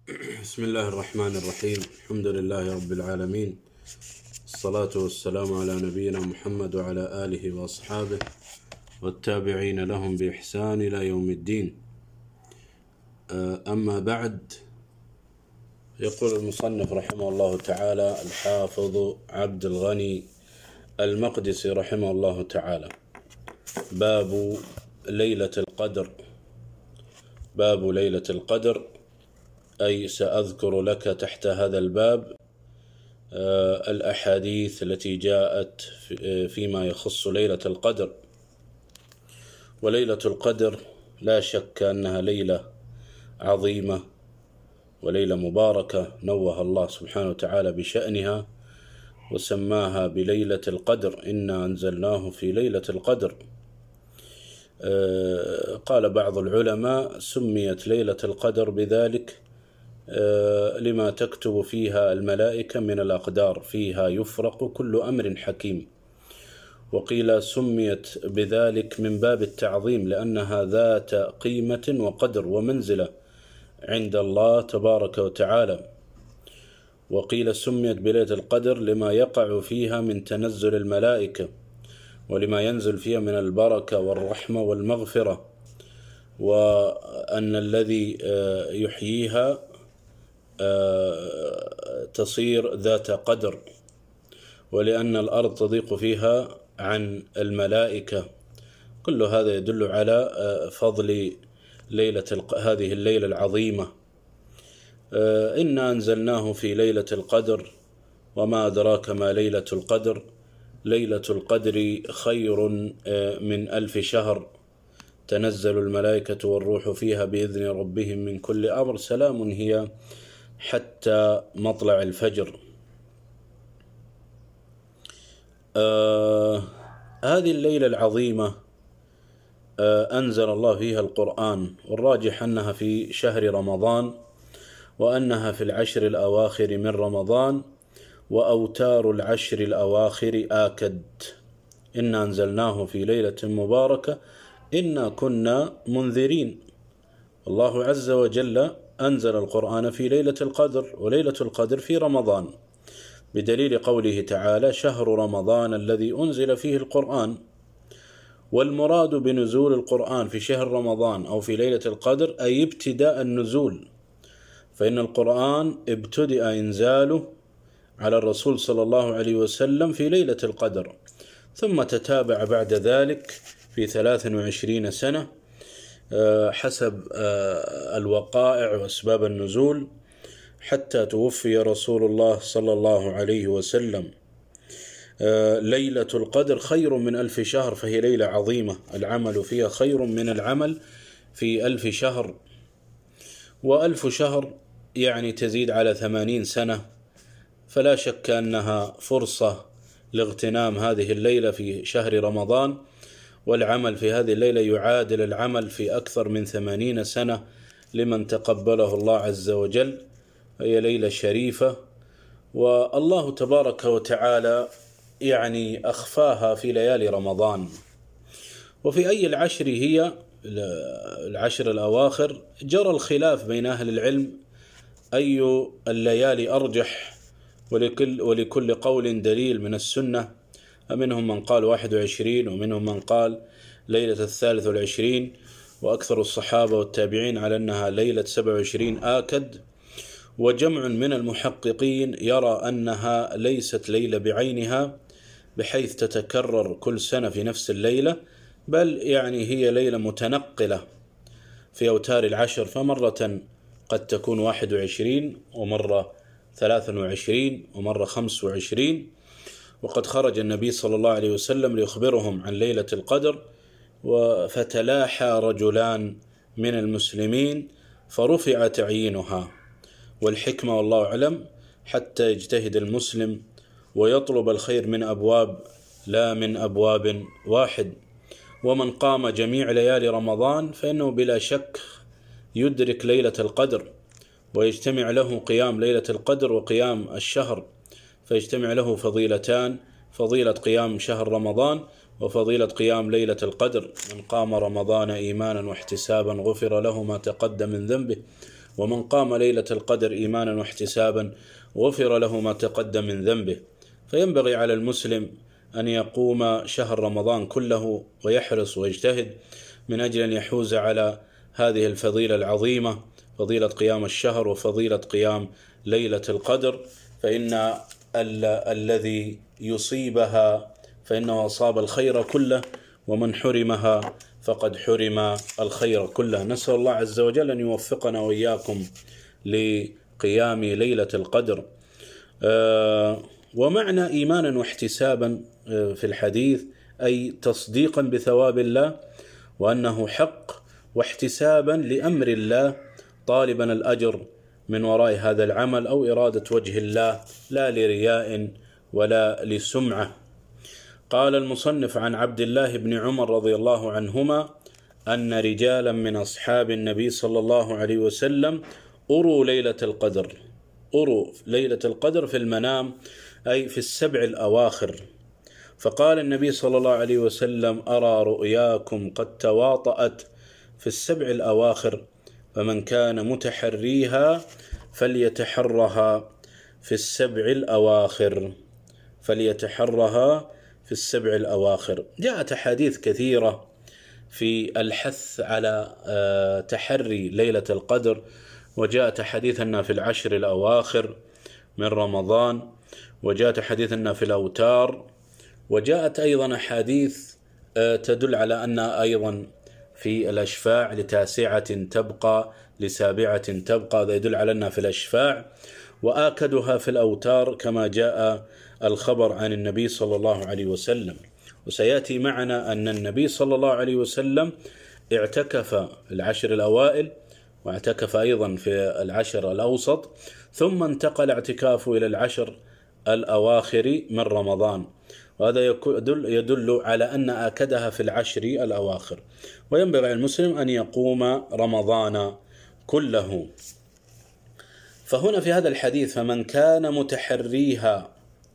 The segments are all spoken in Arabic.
بسم الله الرحمن الرحيم. الحمد لله رب العالمين، الصلاة والسلام على نبينا محمد وعلى آله وأصحابه والتابعين لهم بإحسان إلى يوم الدين. أما بعد، يقول المصنف رحمه الله تعالى الحافظ عبد الغني المقدسي رحمه الله تعالى: باب ليلة القدر. باب ليلة القدر، أي سأذكر لك تحت هذا الباب الأحاديث التي جاءت فيما يخص ليلة القدر. وليلة القدر لا شك أنها ليلة عظيمة وليلة مباركة، نوه الله سبحانه وتعالى بشأنها وسماها بليلة القدر: إنا أنزلناه في ليلة القدر. قال بعض العلماء: سميت ليلة القدر بذلك لما تكتب فيها الملائكة من الأقدار، فيها يفرق كل أمر حكيم. وقيل سميت بذلك من باب التعظيم لأنها ذات قيمة وقدر ومنزلة عند الله تبارك وتعالى. وقيل سميت بليلة القدر لما يقع فيها من تنزل الملائكة، ولما ينزل فيها من البركة والرحمة والمغفرة، وأن الذي يحييها تصير ذات قدر، ولأن الأرض تضيق فيها عن الملائكة. كل هذا يدل على فضل هذه الليلة العظيمة. إنا أنزلناه في ليلة القدر وما أدراك ما ليلة القدر. ليلة القدر خير من 1000 شهر، تنزل الملائكة والروح فيها بإذن ربهم من كل أمر، سلام هي حتى مطلع الفجر. هذه الليلة العظيمة أنزل الله فيها القرآن، والراجح أنها في شهر رمضان، وأنها في العشر الأواخر من رمضان، وأوتار العشر الأواخر آكد. إنا أنزلناه في ليلة مباركة إنا كنا منذرين. الله عز وجل أنزل القرآن في ليلة القدر، وليلة القدر في رمضان، بدليل قوله تعالى: شهر رمضان الذي أنزل فيه القرآن. والمراد بنزول القرآن في شهر رمضان أو في ليلة القدر أي ابتداء النزول، فإن القرآن ابتدأ إنزاله على الرسول صلى الله عليه وسلم في ليلة القدر، ثم تتابع بعد ذلك في 23 سنة حسب الوقائع وأسباب النزول، حتى توفي رسول الله صلى الله عليه وسلم. ليلة القدر خير من 1000 شهر، فهي ليلة عظيمة العمل فيها خير من العمل في 1000 شهر. و1000 شهر يعني تزيد على 80 سنة، فلا شك أنها فرصة لاغتنام هذه الليلة في شهر رمضان، والعمل في هذه الليلة يعادل العمل في أكثر من 80 سنة لمن تقبله الله عز وجل. هي ليلة شريفة، والله تبارك وتعالى يعني أخفاها في ليالي رمضان. وفي أي العشر هي العشر الأواخر جرى الخلاف بين أهل العلم أي الليالي أرجح، ولكل قول دليل من السنة. منهم من قال 21، ومنهم من قال ليلة 23، وأكثر الصحابة والتابعين على أنها ليلة 27 آكد. وجمع من المحققين يرى أنها ليست ليلة بعينها بحيث تتكرر كل سنة في نفس الليلة، بل يعني هي ليلة متنقلة في أوتار العشر، فمرة قد تكون 21، ومرة 23، ومرة 25. وقد خرج النبي صلى الله عليه وسلم ليخبرهم عن ليلة القدر، فتلاحى رجلان من المسلمين فرفع تعيينها. والحكمة والله أعلم حتى يجتهد المسلم ويطلب الخير من أبواب لا من أبواب واحد. ومن قام جميع ليالي رمضان فإنه بلا شك يدرك ليلة القدر، ويجتمع له قيام ليلة القدر وقيام الشهر، فيجتمع له فضيلتان: فضيلة قيام شهر رمضان وفضيلة قيام ليلة القدر. من قام رمضان إيمانا واحتسابا غفر له ما تقدم من ذنبه ومن قام ليلة القدر إيمانا واحتسابا غفر له ما تقدم من ذنبه. فينبغي على المسلم أن يقوم شهر رمضان كله ويحرص ويجتهد من أجل أن يحوز على هذه الفضيلة العظيمة، فضيلة قيام الشهر وفضيلة قيام ليلة القدر، فإن الذي يصيبها فإنه أصاب الخير كله، ومن حرمها فقد حرم الخير كله. نسأل الله عز وجل أن يوفقنا وإياكم لقيام ليلة القدر. ومعنى إيمانا واحتسابا في الحديث أي تصديقا بثواب الله وأنه حق، واحتسابا لأمر الله طالبا الأجر من وراء هذا العمل أو إرادة وجه الله لا لرياء ولا لسمعة. قال المصنف عن عبد الله بن عمر رضي الله عنهما أن رجالا من أصحاب النبي صلى الله عليه وسلم أروا ليلة القدر، أروا ليلة القدر في المنام أي في السبع الأواخر، فقال النبي صلى الله عليه وسلم: أرى رؤياكم قد تواطأت في السبع الأواخر، فمن كان متحريها فليتحرها في السبع الأواخر، فليتحرها في السبع الأواخر. جاءت أحاديث كثيرة في الحث على تحري ليلة القدر، وجاءت أحاديث أنها في العشر الأواخر من رمضان، وجاءت أحاديث أنها في الأوتار، وجاءت أيضا أحاديث تدل على أنها أيضا في الأشفاع لتاسعة تبقى لسابعة تبقى، هذا يدل على أنها في الأشفاع، وآكدها في الأوتار كما جاء الخبر عن النبي صلى الله عليه وسلم. وسيأتي معنا أن النبي صلى الله عليه وسلم اعتكف العشر الأوائل، واعتكف أيضا في العشر الأوسط، ثم انتقل اعتكافه إلى العشر الأواخر من رمضان، وهذا يدل على أن آكدها في العشر الأواخر. وينبغي المسلم أن يقوم رمضان كله. فهنا في هذا الحديث: فمن كان متحريها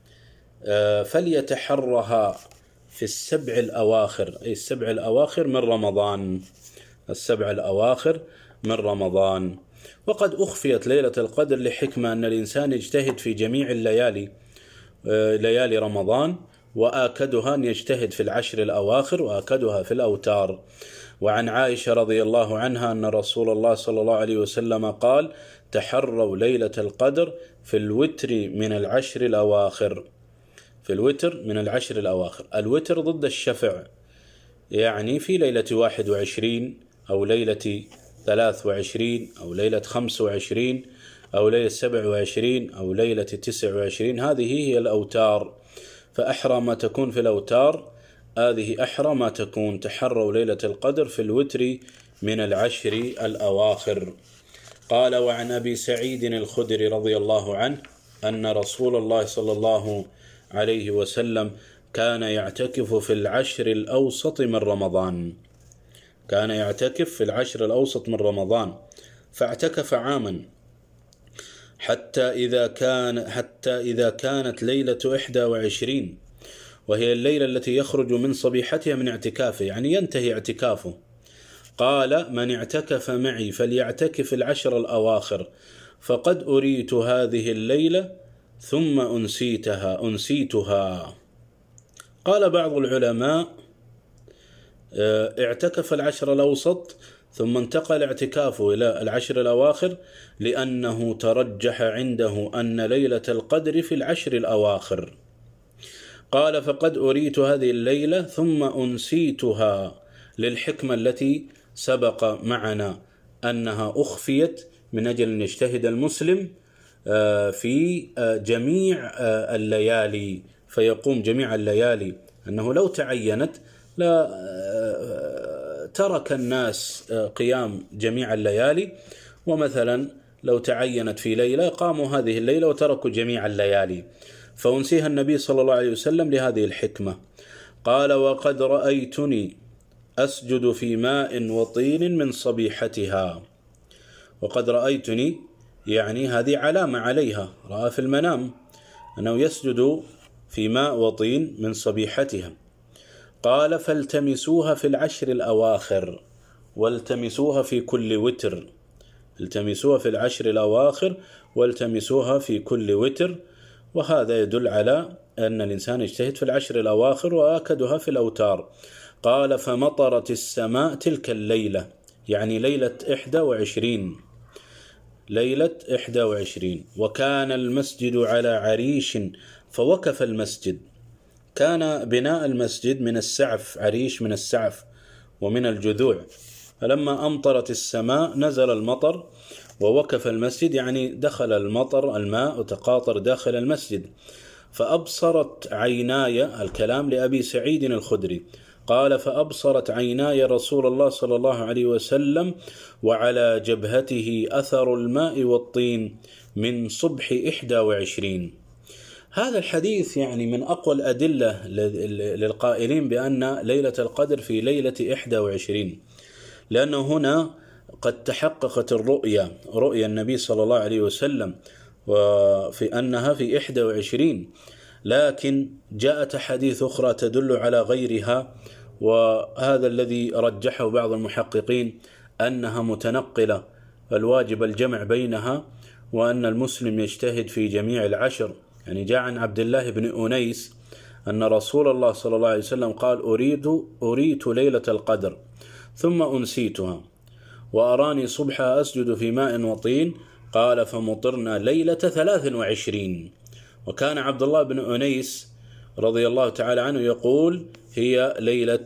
فليتحرها في السبع الأواخر، أي السبع الأواخر من رمضان، السبع الأواخر من رمضان. وقد أخفيت ليلة القدر لحكمة أن الإنسان يجتهد في جميع الليالي، ليالي رمضان، وآكدها أن يجتهد في العشر الأواخر، وآكدها في الأوتار. وعن عائشة رضي الله عنها أن رسول الله صلى الله عليه وسلم قال: تحروا ليلة القدر في الوتر من العشر الأواخر، في الوتر من العشر الأواخر. الوتر ضد الشفع، يعني في ليلة 21 أو ليلة 23 أو ليلة 25 أو ليلة 27 أو ليلة 29، هذه هي الأوتار. فأحرى ما تكون في الأوتار، هذه أحرى ما تكون. تحروا ليلة القدر في الوتر من العشر الأواخر. قال: وعن أبي سعيد الخدري رضي الله عنه أن رسول الله صلى الله عليه وسلم كان يعتكف في العشر الأوسط من رمضان، كان يعتكف في العشر الأوسط من رمضان، فاعتكف عاما حتى إذا كانت ليلة 21، وهي الليلة التي يخرج من صبيحتها من اعتكافه، يعني ينتهي اعتكافه. قال: من اعتكف معي فليعتكف العشر الأواخر، فقد أريت هذه الليلة ثم أنسيتها. قال بعض العلماء: اعتكف العشر الأوسط ثم انتقل اعتكافه إلى العشر الأواخر لأنه ترجح عنده أن ليلة القدر في العشر الأواخر. قال: فقد أريت هذه الليلة ثم أنسيتها، للحكمة التي سبق معنا أنها أخفيت من أجل أن يجتهد المسلم في جميع الليالي، فيقوم جميع الليالي، أنه لو تعينت لا ترك الناس قيام جميع الليالي، ومثلا لو تعينت في ليلة قاموا هذه الليلة وتركوا جميع الليالي، فأنسيها النبي صلى الله عليه وسلم لهذه الحكمة. قال: وقد رأيتني أسجد في ماء وطين من صبيحتها. وقد رأيتني يعني هذه علامة عليها، رأى في المنام أنه يسجد في ماء وطين من صبيحتها. قال: فالتمسوها في العشر الأواخر، والتمسوها في كل وتر، التمسوها في العشر الأواخر والتمسوها في كل وتر. وهذا يدل على أن الإنسان يجتهد في العشر الأواخر، وآكدها في الأوتار. قال: فمطرت السماء تلك الليلة، يعني ليلة 21، ليلة 21. وكان المسجد على عريش فوقف المسجد. كان بناء المسجد من السعف، عريش من السعف ومن الجذوع، فلما أمطرت السماء نزل المطر ووقف المسجد، يعني دخل المطر الماء وتقاطر داخل المسجد. فأبصرت عيناي، الكلام لأبي سعيد الخدري، قال: فأبصرت عيناي رسول الله صلى الله عليه وسلم وعلى جبهته أثر الماء والطين من صبح 21. هذا الحديث يعني من أقوى الأدلة للقائلين بأن ليلة القدر في ليلة 21، لأنه هنا قد تحققت رؤيا النبي صلى الله عليه وسلم وفي أنها في 21، لكن جاءت أحاديث أخرى تدل على غيرها، وهذا الذي رجحه بعض المحققين أنها متنقلة، فالواجب الجمع بينها، وأن المسلم يجتهد في جميع العشر. يعني جاء عن عبد الله بن أنيس أن رسول الله صلى الله عليه وسلم قال: أريت ليلة القدر ثم أنسيتها، وأراني صبحها أسجد في ماء وطين. قال: فمطرنا ليلة 23. وكان عبد الله بن أنيس رضي الله تعالى عنه يقول: هي ليلة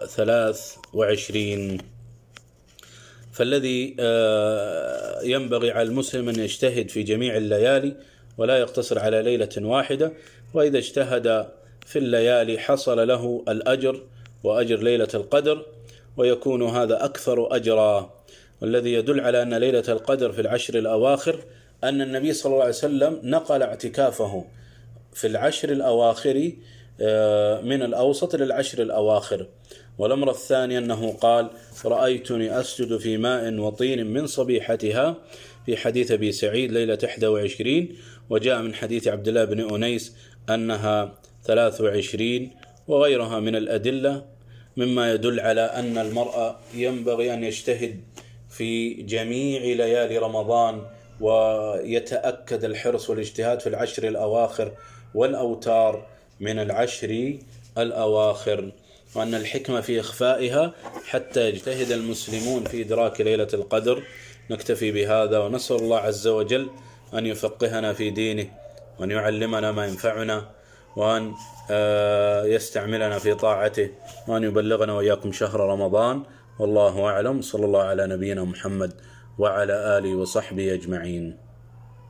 23. فالذي ينبغي على المسلم أن يجتهد في جميع الليالي ولا يقتصر على ليلة واحدة، وإذا اجتهد في الليالي حصل له الأجر وأجر ليلة القدر، ويكون هذا أكثر أجرا. والذي يدل على أن ليلة القدر في العشر الأواخر أن النبي صلى الله عليه وسلم نقل اعتكافه في العشر الأواخر من الأوسط للعشر الأواخر. والأمر الثاني أنه قال: رأيتني أسجد في ماء وطين من صبيحتها، في حديث أبي سعيد ليلة 21، وجاء من حديث عبد الله بن أنيس أنها 23، وغيرها من الأدلة مما يدل على أن المرء ينبغي أن يجتهد في جميع ليالي رمضان، ويتأكد الحرص والاجتهاد في العشر الأواخر والأوتار من العشر الأواخر، وأن الحكمة في إخفائها حتى يجتهد المسلمون في إدراك ليلة القدر. نكتفي بهذا، ونسأل الله عز وجل أن يفقهنا في دينه، وأن يعلمنا ما ينفعنا، وأن يستعملنا في طاعته، وأن يبلغنا وإياكم شهر رمضان. والله أعلم. صلى الله على نبينا محمد وعلى آله وصحبه أجمعين.